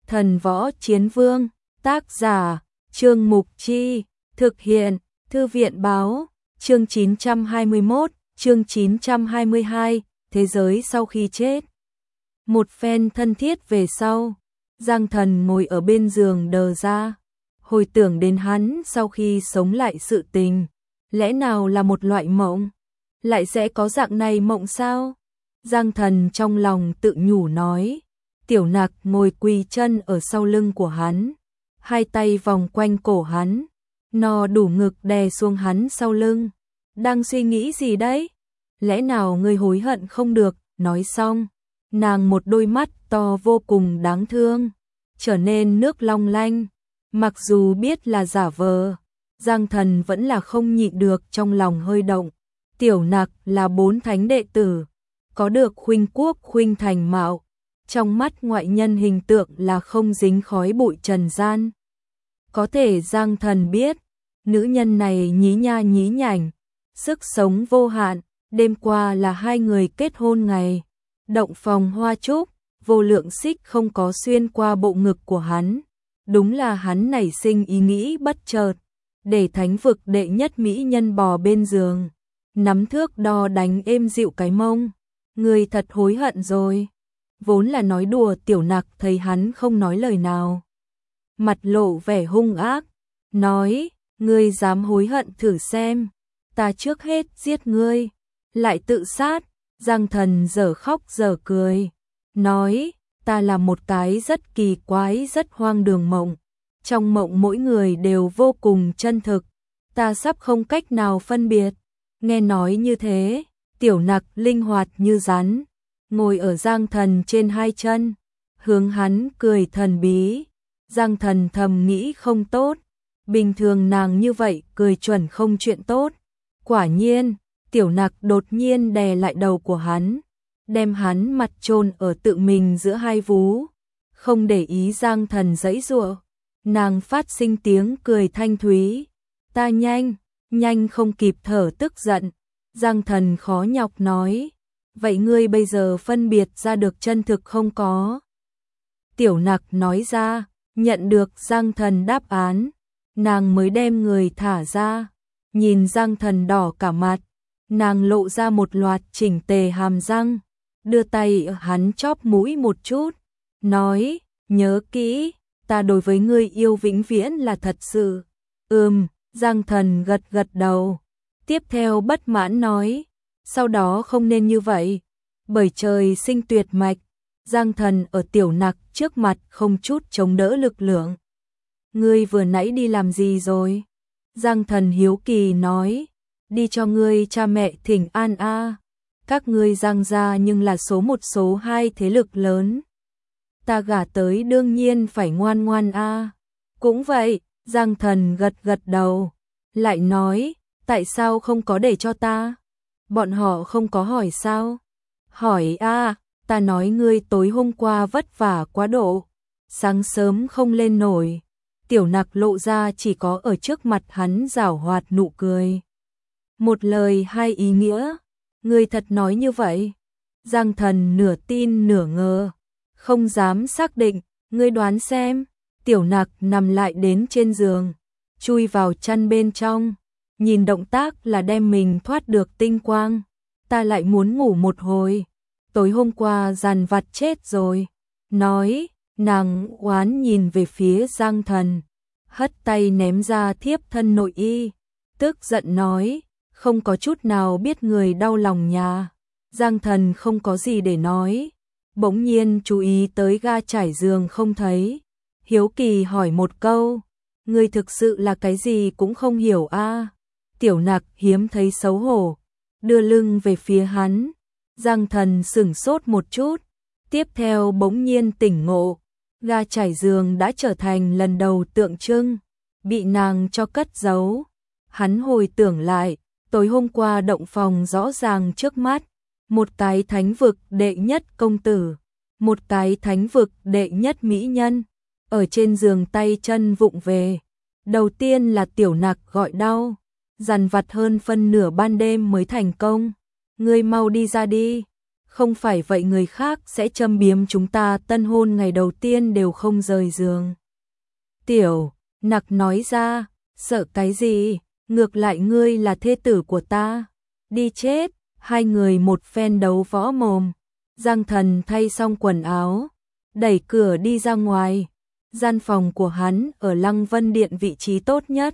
Thần Võ Chiến Vương, tác giả, Trương Mục Chi, thực hiện, Thư viện Báo, chương 921, chương 922, Thế giới sau khi chết. Một phen thân thiết về sau, Giang Thần ngồi ở bên giường đờ ra, hồi tưởng đến hắn sau khi sống lại sự tình, lẽ nào là một loại mộng? Lại sẽ có dạng này mộng sao? Giang Thần trong lòng tự nhủ nói. Tiểu Nặc ngồi quỳ chân ở sau lưng của hắn, hai tay vòng quanh cổ hắn, no đủ ngực đè xuống hắn sau lưng. Đang suy nghĩ gì đấy? Lẽ nào ngươi hối hận không được? Nói xong, nàng một đôi mắt to vô cùng đáng thương, trở nên nước long lanh. Mặc dù biết là giả vờ, Giang Thần vẫn là không nhịn được trong lòng hơi động. Tiểu Nặc là 4 thánh đệ tử, có được khuynh quốc khuynh thành mạo, trong mắt ngoại nhân hình tượng là không dính khói bụi trần gian. Có thể Giang Thần biết, nữ nhân này nhí nha nhí nhảnh, sức sống vô hạn. Đêm qua là hai người kết hôn ngày, động phòng hoa trúc, vô lượng xích không có xuyên qua bộ ngực của hắn. Đúng là hắn nảy sinh ý nghĩ bất chợt, để thánh vực đệ nhất mỹ nhân bò bên giường, nắm thước đo đánh êm dịu cái mông. Người thật hối hận rồi. Vốn là nói đùa, Tiểu Nặc thấy hắn không nói lời nào, mặt lộ vẻ hung ác, nói, ngươi dám hối hận thử xem, ta trước hết giết ngươi, lại tự sát. Giang Thần dở khóc dở cười, nói, ta là một cái rất kỳ quái rất hoang đường mộng, trong mộng mỗi người đều vô cùng chân thực, ta sắp không cách nào phân biệt. Nghe nói như thế, Tiểu Nặc linh hoạt như rắn, ngồi ở Giang Thần trên hai chân, hướng hắn cười thần bí. Giang Thần thầm nghĩ không tốt, bình thường nàng như vậy cười chuẩn không chuyện tốt. Quả nhiên, Tiểu Nặc đột nhiên đè lại đầu của hắn, đem hắn mặt chôn ở tự mình giữa hai vú, không để ý Giang Thần giãy giụa. Nàng phát sinh tiếng cười thanh thúy, ta nhanh không kịp thở tức giận. Giang Thần khó nhọc nói, vậy ngươi bây giờ phân biệt ra được chân thực không có? Tiểu Nặc nói ra, nhận được Giang Thần đáp án, nàng mới đem người thả ra. Nhìn Giang Thần đỏ cả mặt, nàng lộ ra một loạt chỉnh tề hàm răng, đưa tay ở hắn chóp mũi một chút, nói, nhớ kỹ, ta đối với ngươi yêu vĩnh viễn là thật sự. Giang Thần gật gật đầu, tiếp theo bất mãn nói, sau đó không nên như vậy, bởi trời sinh tuyệt mạch. Giang Thần ở Tiểu Nặc trước mặt không chút chống đỡ lực lượng. Ngươi vừa nãy đi làm gì rồi? Giang Thần hiếu kỳ nói, đi cho ngươi cha mẹ thỉnh an a. Các ngươi Giang gia nhưng là số 1 số 2 thế lực lớn, ta gả tới đương nhiên phải ngoan ngoan a. Cũng vậy. Giang Thần gật gật đầu, lại nói, tại sao không có để cho ta? Bọn họ không có hỏi sao? Hỏi a, ta nói ngươi tối hôm qua vất vả quá độ, sáng sớm không lên nổi. Tiểu Nặc lộ ra chỉ có ở trước mặt hắn giảo hoạt nụ cười. Một lời hai ý nghĩa, ngươi thật nói như vậy? Giang Thần nửa tin nửa ngờ, không dám xác định, ngươi đoán xem. Tiểu Nặc nằm lại đến trên giường, chui vào chăn bên trong, nhìn động tác là đem mình thoát được tinh quang. Ta lại muốn ngủ một hồi, tối hôm qua dằn vặt chết rồi. Nói, nàng oán nhìn về phía Giang Thần, hất tay ném ra thiếp thân nội y, tức giận nói, không có chút nào biết người đau lòng nhà. Giang Thần không có gì để nói, bỗng nhiên chú ý tới ga trải giường không thấy, hiếu kỳ hỏi một câu, ngươi thực sự là cái gì cũng không hiểu a? Tiểu Nặc hiếm thấy xấu hổ, đưa lưng về phía hắn. Giang Thần sửng sốt một chút, tiếp theo bỗng nhiên tỉnh ngộ, ga trải giường đã trở thành lần đầu tượng trưng, bị nàng cho cất giấu. Hắn hồi tưởng lại, tối hôm qua động phòng rõ ràng trước mắt, một cái thánh vực đệ nhất công tử, một cái thánh vực đệ nhất mỹ nhân, ở trên giường tay chân vụng về. Đầu tiên là Tiểu Nặc gọi đau, dằn vặt hơn phân nửa ban đêm mới thành công. Ngươi mau đi ra đi, không phải vậy người khác sẽ châm biếm chúng ta tân hôn ngày đầu tiên đều không rời giường. Tiểu Nặc nói ra, sợ cái gì, ngược lại ngươi là thê tử của ta. Đi chết, hai người một phen đấu võ mồm. Giang Thần thay xong quần áo, đẩy cửa đi ra ngoài. Gian phòng của hắn ở Lăng Vân Điện vị trí tốt nhất,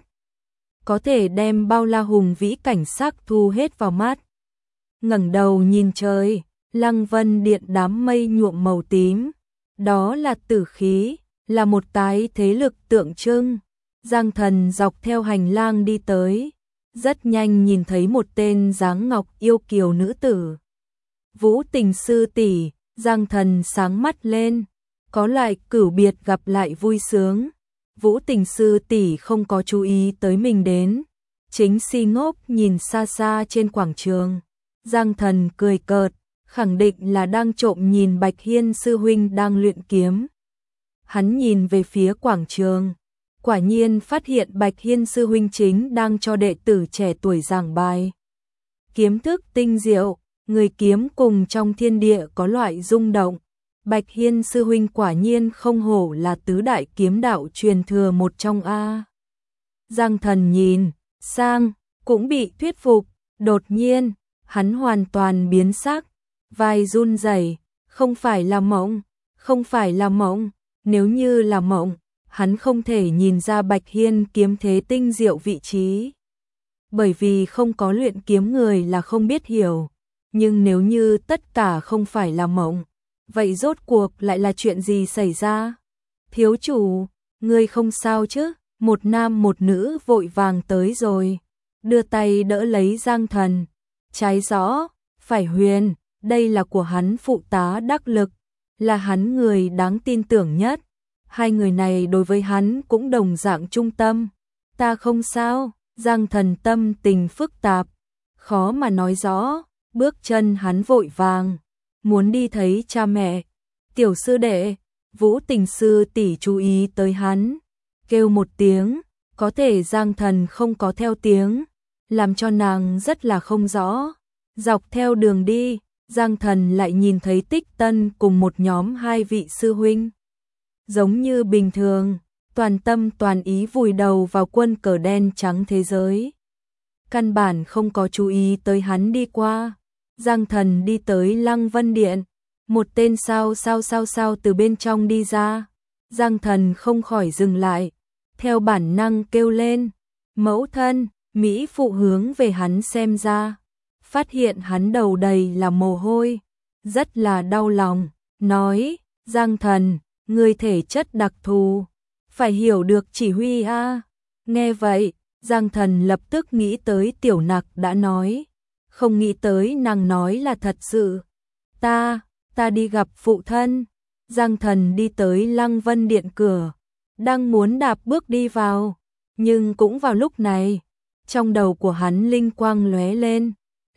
có thể đem bao la hùng vĩ cảnh sắc thu hết vào mắt. Ngẩng đầu nhìn trời, Lăng Vân Điện đám mây nhuộm màu tím, đó là tử khí, là một cái thế lực tượng trưng. Giang Thần dọc theo hành lang đi tới, rất nhanh nhìn thấy một tên dáng ngọc yêu kiều nữ tử. Vũ Tình sư tỷ, Giang Thần sáng mắt lên, có lại cửu biệt gặp lại vui sướng. Vũ Tình sư tỷ không có chú ý tới mình đến, chính si ngốc nhìn xa xa trên quảng trường. Giang Thần cười cợt, khẳng định là đang trộm nhìn Bạch Hiên sư huynh đang luyện kiếm. Hắn nhìn về phía quảng trường, quả nhiên phát hiện Bạch Hiên sư huynh chính đang cho đệ tử trẻ tuổi giảng bài. Kiếm thức tinh diệu, người kiếm cùng trong thiên địa có loại rung động. Bạch Hiên sư huynh quả nhiên không hổ là tứ đại kiếm đạo truyền thừa một trong a. Giang Thần nhìn sang, cũng bị thuyết phục, đột nhiên, hắn hoàn toàn biến sắc, vai run rẩy, không phải là mộng, không phải là mộng, nếu như là mộng, hắn không thể nhìn ra Bạch Hiên kiếm thế tinh diệu vị trí. Bởi vì không có luyện kiếm người là không biết hiểu, nhưng nếu như tất cả không phải là mộng, vậy rốt cuộc lại là chuyện gì xảy ra? Thiếu chủ, ngươi không sao chứ? Một nam một nữ vội vàng tới rồi, đưa tay đỡ lấy Giang Thần. Trái rõ, phải huyền, đây là của hắn phụ tá đắc lực, là hắn người đáng tin tưởng nhất. Hai người này đối với hắn cũng đồng dạng trung tâm. Ta không sao, Giang Thần tâm tình phức tạp, khó mà nói rõ, bước chân hắn vội vàng, muốn đi thấy cha mẹ. Tiểu sư đệ, Vũ Tình sư tỷ chú ý tới hắn, kêu một tiếng, có thể Giang Thần không có theo tiếng, làm cho nàng rất là không rõ. Dọc theo đường đi, Giang Thần lại nhìn thấy Tích Tân cùng một nhóm hai vị sư huynh. Giống như bình thường, toàn tâm toàn ý vùi đầu vào quân cờ đen trắng thế giới. Căn bản không có chú ý tới hắn đi qua. Giang Thần đi tới Lăng Vân Điện, một tên sao từ bên trong đi ra. Giang Thần không khỏi dừng lại, theo bản năng kêu lên, mẫu thân. Mỹ phụ hướng về hắn xem ra, phát hiện hắn đầu đầy là mồ hôi, rất là đau lòng, nói, Giang Thần, ngươi thể chất đặc thù, phải hiểu được chỉ huy a. Nghe vậy, Giang Thần lập tức nghĩ tới Tiểu Nặc đã nói, không nghĩ tới nàng nói là thật sự. Ta đi gặp phụ thân. Giang Thần đi tới Lăng Vân Điện cửa, đang muốn đạp bước đi vào, nhưng cũng vào lúc này, trong đầu của hắn linh quang lóe lên,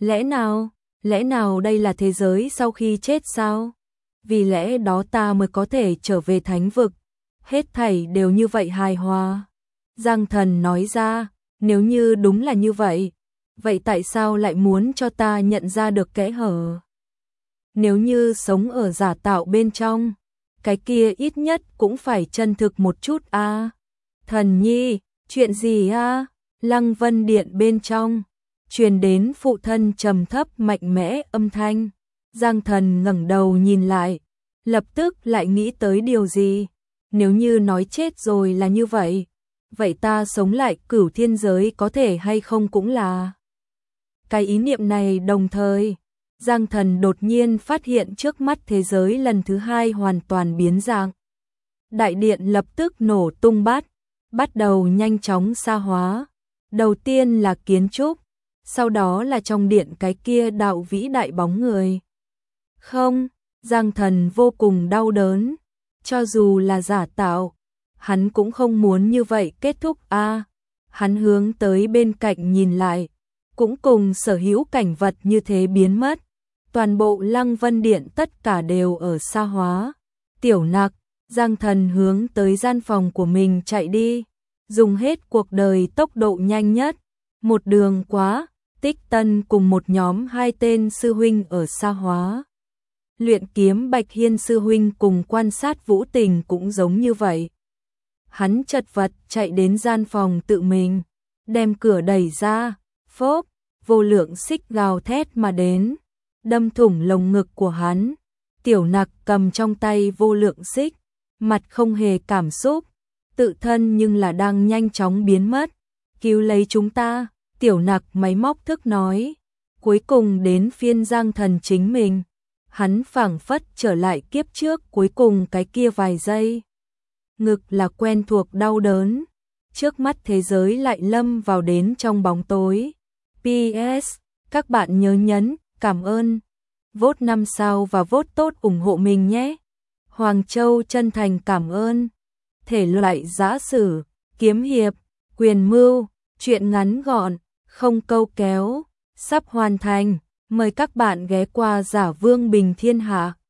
lẽ nào đây là thế giới sau khi chết sao? Vì lẽ đó ta mới có thể trở về thánh vực, hết thảy đều như vậy hài hòa. Giang Thần nói ra, nếu như đúng là như vậy, vậy tại sao lại muốn cho ta nhận ra được kẽ hở? Nếu như sống ở giả tạo bên trong, cái kia ít nhất cũng phải chân thực một chút a. Thần nhi, chuyện gì a? Lăng Vân Điện bên trong, truyền đến phụ thân trầm thấp mạnh mẽ âm thanh. Giang Thần ngẩng đầu nhìn lại, lập tức lại nghĩ tới điều gì. Nếu như nói chết rồi là như vậy, vậy ta sống lại cửu thiên giới có thể hay không cũng là. Cái ý niệm này đồng thời, Giang Thần đột nhiên phát hiện trước mắt thế giới lần thứ hai hoàn toàn biến dạng. Đại điện lập tức nổ tung bắt đầu nhanh chóng xa hóa. Đầu tiên là kiến trúc, sau đó là trong điện cái kia đạo vĩ đại bóng người. Không, Giang Thần vô cùng đau đớn, cho dù là giả tạo, hắn cũng không muốn như vậy kết thúc a. Hắn hướng tới bên cạnh nhìn lại, cũng cùng sở hữu cảnh vật như thế biến mất. Toàn bộ Lăng Vân Điện tất cả đều ở xa hóa. Tiểu Nặc, Giang Thần hướng tới gian phòng của mình chạy đi, dùng hết cuộc đời tốc độ nhanh nhất, một đường quá. Tích Tân cùng một nhóm hai tên sư huynh ở xa hóa. Luyện kiếm Bạch Hiên sư huynh cùng quan sát Vũ Tình cũng giống như vậy. Hắn chật vật chạy đến gian phòng tự mình, đem cửa đẩy ra, phốp, vô lượng xích gào thét mà đến, đâm thủng lồng ngực của hắn. Tiểu Nặc cầm trong tay vô lượng xích, mặt không hề cảm xúc, tự thân nhưng là đang nhanh chóng biến mất. Cứu lấy chúng ta, Tiểu Nặc máy móc thức nói. Cuối cùng đến phiên Giang Thần chính mình, hắn phảng phất trở lại kiếp trước cuối cùng cái kia vài giây. Ngực là quen thuộc đau đớn, trước mắt thế giới lại lâm vào đến trong bóng tối. PS, các bạn nhớ nhấn, cảm ơn, vote 5 sao và vote tốt ủng hộ mình nhé. Hoàng Châu chân thành cảm ơn. Thể loại giã sử, kiếm hiệp, quyền mưu, truyện ngắn gọn, không câu kéo, sắp hoàn thành. Mời các bạn ghé qua Giả Vương Bình Thiên Hạ.